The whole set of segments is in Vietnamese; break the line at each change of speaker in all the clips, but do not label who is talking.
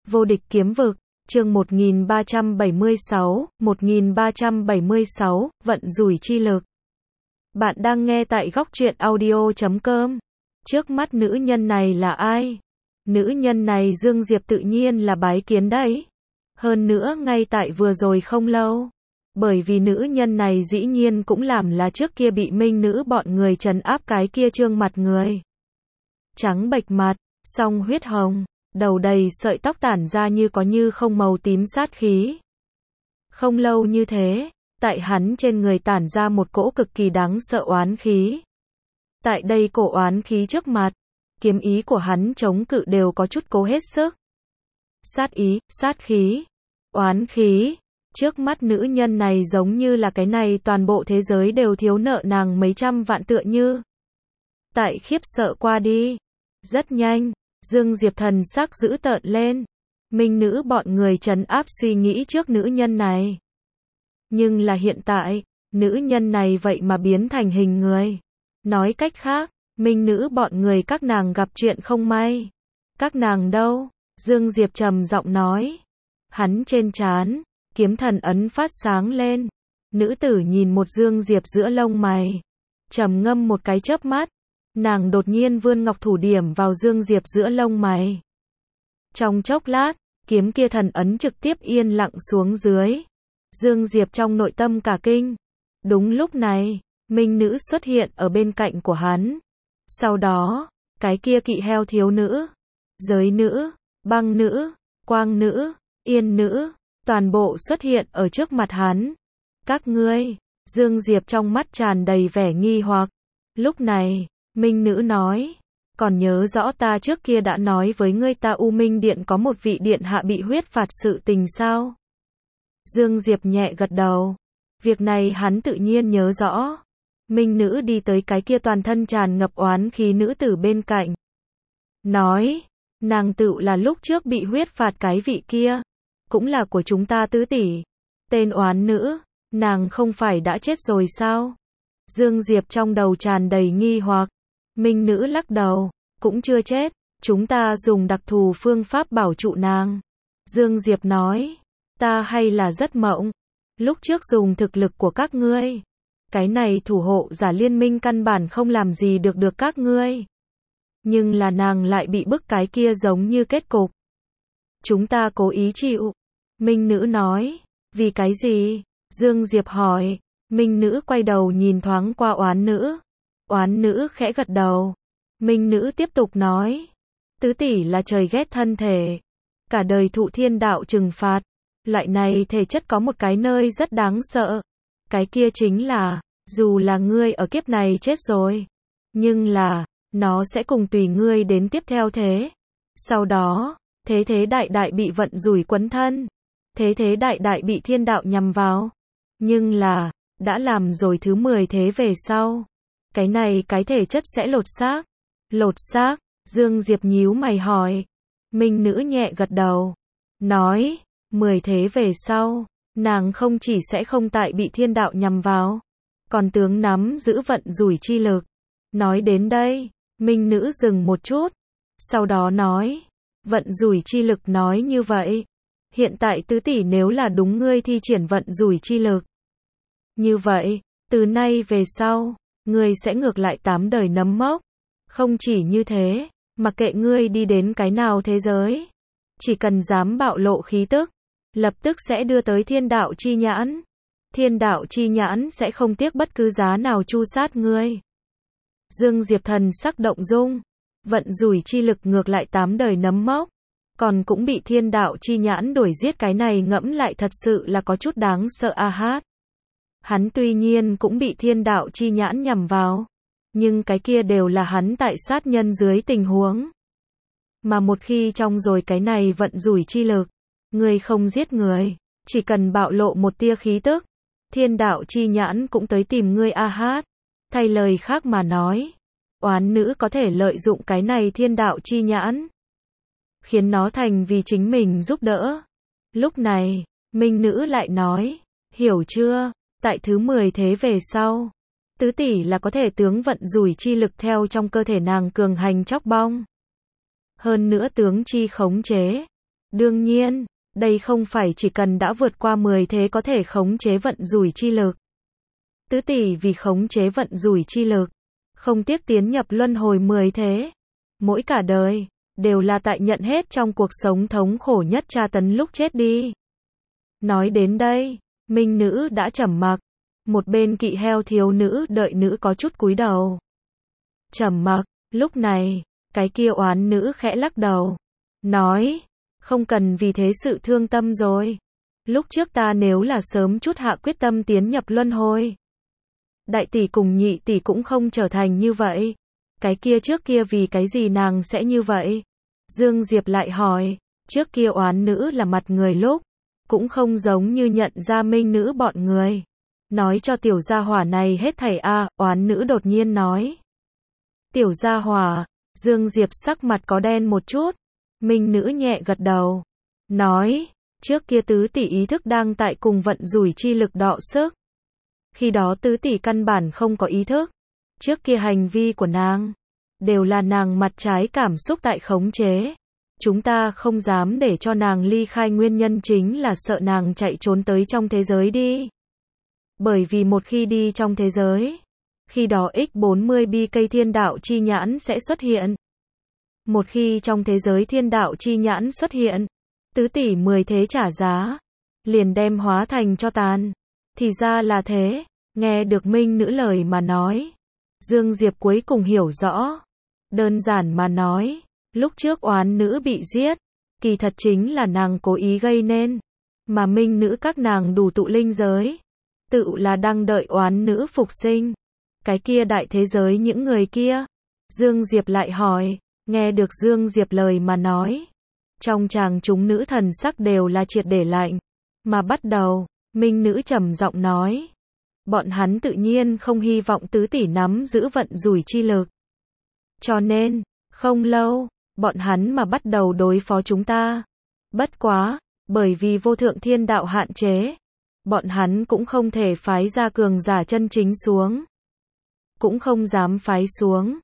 Vô địch kiếm vực, chương 1376, vận rủi chi lực. Bạn đang nghe tại góc truyện audio.com. Trước mắt nữ nhân này là ai? Nữ nhân này Dương Diệp tự nhiên là bái kiến đấy. Hơn nữa ngay tại vừa rồi không lâu. Bởi vì nữ nhân này dĩ nhiên cũng làm là trước kia bị minh nữ bọn người trấn áp cái kia trương mặt người. Trắng bệch mặt, song huyết hồng, đầu đầy sợi tóc tản ra như có như không màu tím sát khí. Không lâu như thế, tại hắn trên người tản ra một cỗ cực kỳ đáng sợ oán khí. Tại đây cổ oán khí trước mặt, kiếm ý của hắn chống cự đều có chút cố hết sức. Sát ý, sát khí, oán khí, trước mắt nữ nhân này giống như là cái này toàn bộ thế giới đều thiếu nợ nàng mấy trăm vạn tựa như. Tại khiếp sợ qua đi, rất nhanh, Dương Diệp thần sắc dữ tợn lên. Minh nữ bọn người trấn áp suy nghĩ trước nữ nhân này. Nhưng là hiện tại, nữ nhân này vậy mà biến thành hình người. Nói cách khác, minh nữ bọn người các nàng gặp chuyện không may. Các nàng đâu? Dương Diệp trầm giọng nói. Hắn trên trán, kiếm thần ấn phát sáng lên. Nữ tử nhìn một Dương Diệp giữa lông mày. Trầm ngâm một cái chớp mắt. Nàng đột nhiên vươn ngọc thủ điểm vào Dương Diệp giữa lông mày. Trong chốc lát, kiếm kia thần ấn trực tiếp yên lặng xuống dưới. Dương Diệp trong nội tâm cả kinh. Đúng lúc này, minh nữ xuất hiện ở bên cạnh của hắn. Sau đó, cái kia kỵ heo thiếu nữ, giới nữ, băng nữ, quang nữ, yên nữ, toàn bộ xuất hiện ở trước mặt hắn. Các ngươi, Dương Diệp trong mắt tràn đầy vẻ nghi hoặc. Lúc này, minh nữ nói, còn nhớ rõ ta trước kia đã nói với ngươi ta U Minh Điện có một vị điện hạ bị huyết phạt sự tình sao? Dương Diệp nhẹ gật đầu. Việc này hắn tự nhiên nhớ rõ. Minh nữ đi tới cái kia toàn thân tràn ngập oán khí nữ tử bên cạnh. Nói, nàng tựu là lúc trước bị huyết phạt cái vị kia. Cũng là của chúng ta tứ tỷ. Tên oán nữ, nàng không phải đã chết rồi sao? Dương Diệp trong đầu tràn đầy nghi hoặc. Minh nữ lắc đầu, cũng chưa chết, chúng ta dùng đặc thù phương pháp bảo trụ nàng. Dương Diệp nói, ta hay là rất mộng, lúc trước dùng thực lực của các ngươi. Cái này thủ hộ giả liên minh căn bản không làm gì được các ngươi. Nhưng là nàng lại bị bức cái kia giống như kết cục. Chúng ta cố ý chịu. Minh nữ nói, vì cái gì? Dương Diệp hỏi. Minh nữ quay đầu nhìn thoáng qua oán nữ. Oán nữ khẽ gật đầu. Minh nữ tiếp tục nói. Tứ tỷ là trời ghét thân thể. Cả đời thụ thiên đạo trừng phạt. Loại này thể chất có một cái nơi rất đáng sợ. Cái kia chính là, dù là ngươi ở kiếp này chết rồi. Nhưng là, nó sẽ cùng tùy ngươi đến tiếp theo thế. Sau đó, thế đại bị vận rủi quấn thân. Thế đại bị thiên đạo nhằm vào. Nhưng là, đã làm rồi thứ 10 thế về sau. Cái này cái thể chất sẽ lột xác. Lột xác, Dương Diệp nhíu mày hỏi. Minh nữ nhẹ gật đầu. Nói, 10 thế về sau, nàng không chỉ sẽ không tại bị thiên đạo nhằm vào, còn tướng nắm giữ vận rủi chi lực. Nói đến đây, minh nữ dừng một chút. Sau đó nói, vận rủi chi lực nói như vậy. Hiện tại tứ tỷ nếu là đúng ngươi thi triển vận rủi chi lực. Như vậy, từ nay về sau, ngươi sẽ ngược lại 8 đời nấm mốc. Không chỉ như thế, mặc kệ ngươi đi đến cái nào thế giới, chỉ cần dám bạo lộ khí tức, lập tức sẽ đưa tới thiên đạo chi nhãn. Thiên đạo chi nhãn sẽ không tiếc bất cứ giá nào tru sát ngươi. Dương Diệp thần sắc động dung, vận rủi chi lực ngược lại 8 đời nấm mốc, còn cũng bị thiên đạo chi nhãn đuổi giết, cái này ngẫm lại thật sự là có chút đáng sợ a hát. Hắn tuy nhiên cũng bị thiên đạo chi nhãn nhằm vào, nhưng cái kia đều là hắn tại sát nhân dưới tình huống. Mà một khi trong rồi cái này vận rủi chi lực, người không giết người, chỉ cần bạo lộ một tia khí tức, thiên đạo chi nhãn cũng tới tìm ngươi a hát. Thay lời khác mà nói, oán nữ có thể lợi dụng cái này thiên đạo chi nhãn, khiến nó thành vì chính mình giúp đỡ. Lúc này, minh nữ lại nói, hiểu chưa? Tại thứ 10 thế về sau, tứ tỷ là có thể tướng vận rủi chi lực theo trong cơ thể nàng cường hành chóc bong. Hơn nữa tướng chi khống chế. Đương nhiên, đây không phải chỉ cần đã vượt qua 10 thế có thể khống chế vận rủi chi lực. Tứ tỷ vì khống chế vận rủi chi lực, không tiếc tiến nhập luân hồi 10 thế. Mỗi cả đời, đều là tại nhận hết trong cuộc sống thống khổ nhất tra tấn lúc chết đi. Nói đến đây, minh nữ đã trầm mặc. Một bên kỵ heo thiếu nữ đợi nữ có chút cúi đầu. Trầm mặc, lúc này, cái kia oán nữ khẽ lắc đầu. Nói, không cần vì thế sự thương tâm rồi. Lúc trước ta nếu là sớm chút hạ quyết tâm tiến nhập luân hồi. Đại tỷ cùng nhị tỷ cũng không trở thành như vậy. Cái kia trước kia vì cái gì nàng sẽ như vậy? Dương Diệp lại hỏi, trước kia oán nữ là mặt người lúc, cũng không giống như nhận ra minh nữ bọn người. Nói cho tiểu gia hỏa này hết thảy oán nữ đột nhiên nói. Tiểu gia hỏa, Dương Diệp sắc mặt có đen một chút. Minh nữ nhẹ gật đầu. Nói, trước kia tứ tỷ ý thức đang tại cùng vận rủi chi lực đọ sức. Khi đó tứ tỷ căn bản không có ý thức. Trước kia hành vi của nàng, đều là nàng mặt trái cảm xúc tại khống chế. Chúng ta không dám để cho nàng ly khai nguyên nhân chính là sợ nàng chạy trốn tới trong thế giới đi. Bởi vì một khi đi trong thế giới, khi đó X40 bi cây thiên đạo chi nhãn sẽ xuất hiện. Một khi trong thế giới thiên đạo chi nhãn xuất hiện, tứ tỷ 10 thế trả giá, liền đem hóa thành cho tàn. Thì ra là thế, nghe được minh nữ lời mà nói. Dương Diệp cuối cùng hiểu rõ. Đơn giản mà nói, lúc trước oán nữ bị giết, kỳ thật chính là nàng cố ý gây nên. Mà minh nữ các nàng đủ tụ linh giới, tự là đang đợi oán nữ phục sinh. Cái kia đại thế giới những người kia. Dương Diệp lại hỏi, nghe được Dương Diệp lời mà nói. Trong chàng chúng nữ thần sắc đều là triệt để lạnh. Mà bắt đầu, minh nữ trầm giọng nói. Bọn hắn tự nhiên không hy vọng tứ tỷ nắm giữ vận rủi chi lực. Cho nên, không lâu, bọn hắn mà bắt đầu đối phó chúng ta. Bất quá, bởi vì vô thượng thiên đạo hạn chế, bọn hắn cũng không thể phái ra cường giả chân chính xuống. Cũng không dám phái xuống.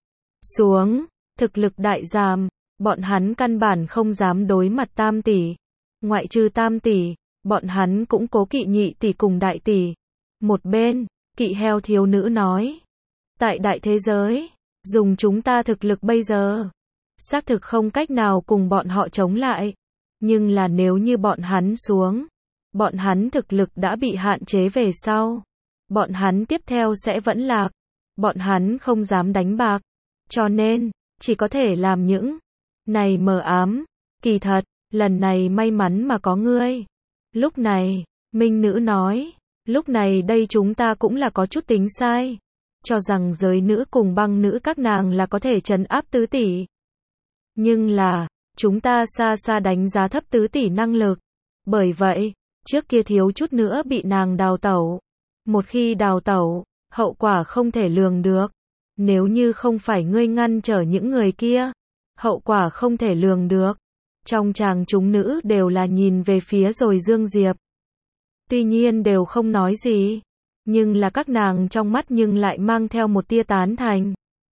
Thực lực đại giảm, bọn hắn căn bản không dám đối mặt tam tỷ. Ngoại trừ tam tỷ, bọn hắn cũng cố kỵ nhị tỷ cùng đại tỷ. Một bên, kỵ heo thiếu nữ nói. Tại đại thế giới, dùng chúng ta thực lực bây giờ, xác thực không cách nào cùng bọn họ chống lại. Nhưng là nếu như bọn hắn xuống, bọn hắn thực lực đã bị hạn chế về sau. Bọn hắn tiếp theo sẽ vẫn lạc. Bọn hắn không dám đánh bạc. Cho nên, chỉ có thể làm những này mờ ám. Kỳ thật, lần này may mắn mà có ngươi. Lúc này, minh nữ nói. Lúc này đây chúng ta cũng là có chút tính sai. Cho rằng giới nữ cùng băng nữ các nàng là có thể trấn áp tứ tỷ. Nhưng là, chúng ta xa xa đánh giá thấp tứ tỷ năng lực. Bởi vậy, trước kia thiếu chút nữa bị nàng đào tẩu. Một khi đào tẩu, hậu quả không thể lường được. Nếu như không phải ngươi ngăn trở những người kia, hậu quả không thể lường được. Trong chàng chúng nữ đều là nhìn về phía rồi Dương Diệp. Tuy nhiên đều không nói gì, nhưng là các nàng trong mắt nhưng lại mang theo một tia tán thành.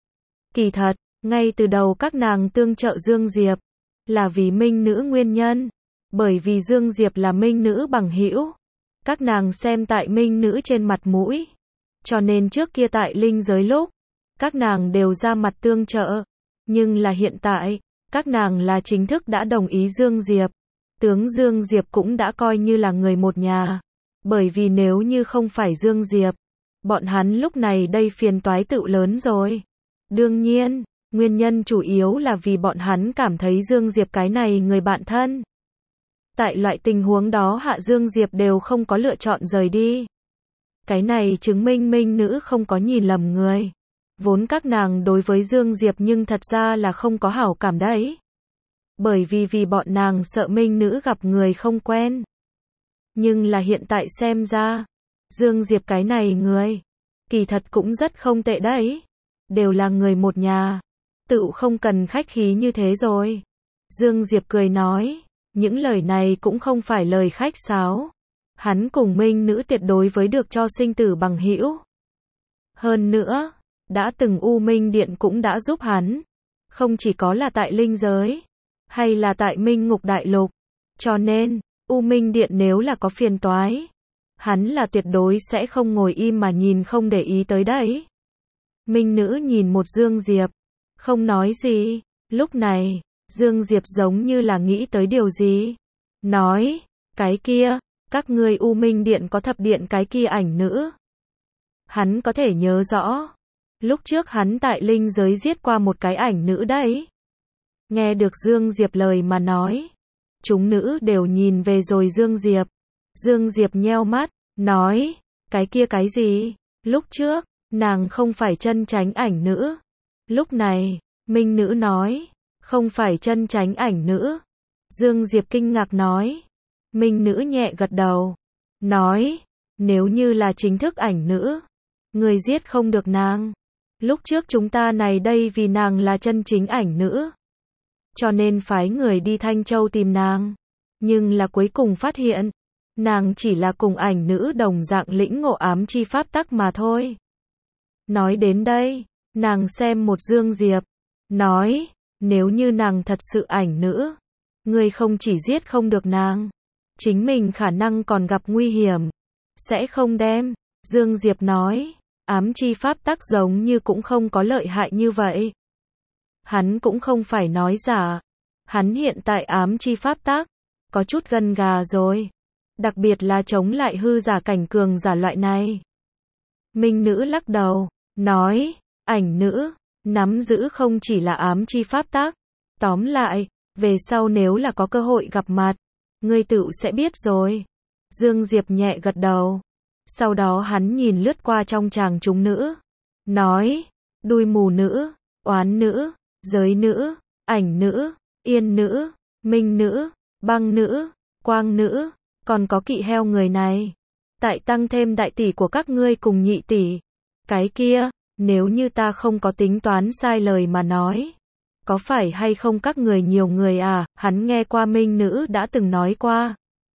Kỳ thật, ngay từ đầu các nàng tương trợ Dương Diệp, là vì minh nữ nguyên nhân. Bởi vì Dương Diệp là minh nữ bằng hữu. Các nàng xem tại minh nữ trên mặt mũi. Cho nên trước kia tại linh giới lúc, các nàng đều ra mặt tương trợ. Nhưng là hiện tại, các nàng là chính thức đã đồng ý Dương Diệp. Tướng Dương Diệp cũng đã coi như là người một nhà. Bởi vì nếu như không phải Dương Diệp, bọn hắn lúc này đây phiền toái tự lớn rồi. Đương nhiên, nguyên nhân chủ yếu là vì bọn hắn cảm thấy Dương Diệp cái này người bạn thân. Tại loại tình huống đó Hạ Dương Diệp đều không có lựa chọn rời đi. Cái này chứng minh minh nữ không có nhìn lầm người. Vốn các nàng đối với Dương Diệp nhưng thật ra là không có hảo cảm đấy. Bởi vì bọn nàng sợ minh nữ gặp người không quen. Nhưng là hiện tại xem ra, Dương Diệp cái này người, kỳ thật cũng rất không tệ đấy. Đều là người một nhà, tự không cần khách khí như thế rồi. Dương Diệp cười nói, những lời này cũng không phải lời khách sáo. Hắn cùng minh nữ tuyệt đối với được cho sinh tử bằng hữu. Hơn nữa, đã từng U Minh Điện cũng đã giúp hắn. Không chỉ có là tại linh giới, hay là tại Minh Ngục Đại Lục. Cho nên, U Minh Điện nếu là có phiền toái, hắn là tuyệt đối sẽ không ngồi im mà nhìn không để ý tới đấy. Minh nữ nhìn một Dương Diệp, không nói gì. Lúc này, Dương Diệp giống như là nghĩ tới điều gì. Nói, cái kia, các ngươi U Minh Điện có thập điện cái kia ảnh nữ. Hắn có thể nhớ rõ. Lúc trước hắn tại linh giới giết qua một cái ảnh nữ đấy. Nghe được Dương Diệp lời mà nói. Chúng nữ đều nhìn về rồi Dương Diệp. Dương Diệp nheo mắt, nói, cái kia cái gì? Lúc trước, nàng không phải chân chánh ảnh nữ. Lúc này, Minh nữ nói, không phải chân chánh ảnh nữ. Dương Diệp kinh ngạc nói. Minh nữ nhẹ gật đầu. Nói, nếu như là chính thức ảnh nữ, người giết không được nàng. Lúc trước chúng ta này đây vì nàng là chân chính ảnh nữ. Cho nên phái người đi Thanh Châu tìm nàng. Nhưng là cuối cùng phát hiện, nàng chỉ là cùng ảnh nữ đồng dạng lĩnh ngộ ám chi pháp tắc mà thôi. Nói đến đây, nàng xem một Dương Diệp. Nói, nếu như nàng thật sự ảnh nữ, ngươi không chỉ giết không được nàng, chính mình khả năng còn gặp nguy hiểm. Sẽ không đem. Dương Diệp nói, ám chi pháp tắc giống như cũng không có lợi hại như vậy. Hắn cũng không phải nói giả. Hắn hiện tại ám chi pháp tắc, có chút gân gà rồi. Đặc biệt là chống lại hư giả cảnh cường giả loại này. Minh nữ lắc đầu, nói, ảnh nữ, nắm giữ không chỉ là ám chi pháp tắc. Tóm lại, về sau nếu là có cơ hội gặp mặt, ngươi tự sẽ biết rồi. Dương Diệp nhẹ gật đầu. Sau đó hắn nhìn lướt qua trong tràng chúng nữ. Nói, đuôi mù nữ, oán nữ, giới nữ, ảnh nữ, yên nữ, minh nữ, băng nữ, quang nữ, còn có kỵ heo người này. Tại tăng thêm đại tỷ của các ngươi cùng nhị tỷ. Cái kia, nếu như ta không có tính toán sai lời mà nói. Có phải hay không các người nhiều người à? Hắn nghe qua Minh nữ đã từng nói qua.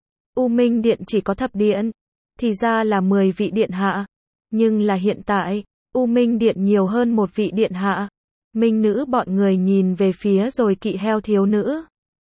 U Minh Điện chỉ có thập điện. Thì ra là 10 vị điện hạ. Nhưng là hiện tại, U Minh Điện nhiều hơn một vị điện hạ. Minh nữ bọn người nhìn về phía rồi kỵ heo thiếu nữ.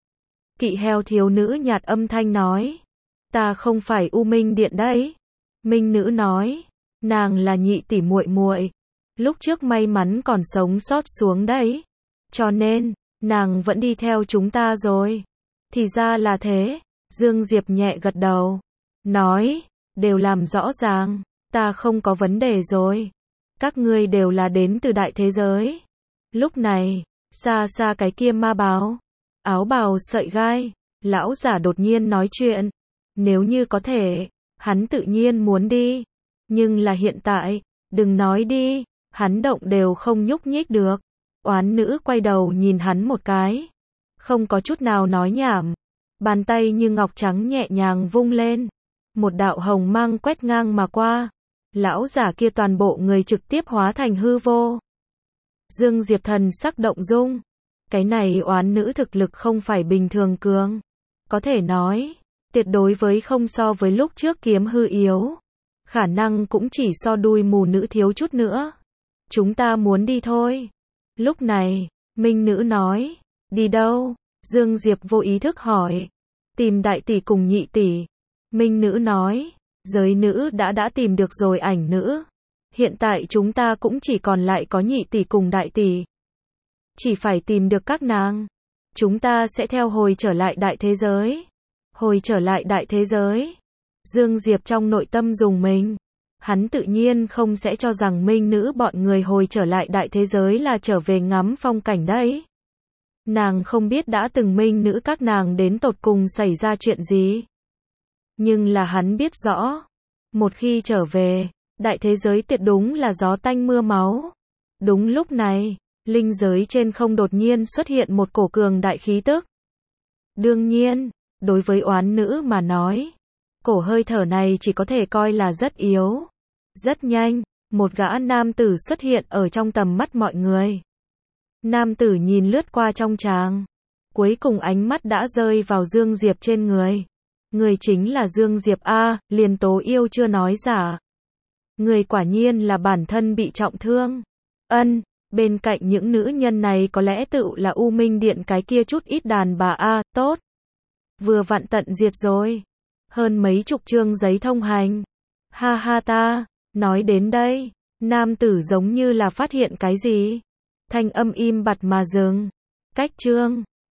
Kỵ heo thiếu nữ nhạt âm thanh nói. Ta không phải U Minh Điện đấy. Minh nữ nói. Nàng là nhị tỷ muội muội. Lúc trước may mắn còn sống sót xuống đấy. Cho nên, nàng vẫn đi theo chúng ta rồi. Thì ra là thế. Dương Diệp nhẹ gật đầu. Nói, đều làm rõ ràng. Ta không có vấn đề rồi. Các ngươi đều là đến từ đại thế giới. Lúc này, xa xa cái kia ma báo. Áo bào sợi gai. Lão giả đột nhiên nói chuyện. Nếu như có thể, hắn tự nhiên muốn đi. Nhưng là hiện tại, đừng nói đi. Hắn động đều không nhúc nhích được. Oán nữ quay đầu nhìn hắn một cái. Không có chút nào nói nhảm. Bàn tay như ngọc trắng nhẹ nhàng vung lên. Một đạo hồng mang quét ngang mà qua. Lão giả kia toàn bộ người trực tiếp hóa thành hư vô. Dương Diệp thần sắc động dung. Cái này oán nữ thực lực không phải bình thường cường. Có thể nói, tuyệt đối với không so với lúc trước kiếm hư yếu. Khả năng cũng chỉ so đuôi mù nữ thiếu chút nữa. Chúng ta muốn đi thôi. Lúc này, Minh nữ nói, đi đâu? Dương Diệp vô ý thức hỏi. Tìm đại tỷ cùng nhị tỷ. Minh nữ nói, giới nữ đã tìm được rồi ảnh nữ. Hiện tại chúng ta cũng chỉ còn lại có nhị tỷ cùng đại tỷ. Chỉ phải tìm được các nàng. Chúng ta sẽ theo hồi trở lại đại thế giới. Hồi trở lại đại thế giới. Dương Diệp trong nội tâm rùng mình. Hắn tự nhiên không sẽ cho rằng Minh nữ bọn người hồi trở lại đại thế giới là trở về ngắm phong cảnh đấy. Nàng không biết đã từng Minh nữ các nàng đến tột cùng xảy ra chuyện gì. Nhưng là hắn biết rõ. Một khi trở về, đại thế giới tuyệt đúng là gió tanh mưa máu. Đúng lúc này, linh giới trên không đột nhiên xuất hiện một cổ cường đại khí tức. Đương nhiên, đối với oán nữ mà nói, cổ hơi thở này chỉ có thể coi là rất yếu. Rất nhanh, một gã nam tử xuất hiện ở trong tầm mắt mọi người. Nam tử nhìn lướt qua trong tràng. Cuối cùng ánh mắt đã rơi vào Dương Diệp trên người. Người chính là Dương Diệp A, liền Tố Yêu chưa nói giả. Người quả nhiên là bản thân bị trọng thương. Bên cạnh những nữ nhân này có lẽ tự là U Minh Điện cái kia chút ít đàn bà A, tốt. Vừa vặn tận diệt rồi. Hơn mấy chục chương giấy thông hành. Ha ha ta. Nói đến đây, nam tử giống như là phát hiện cái gì. Thanh âm im bặt mà dừng. Cách chương.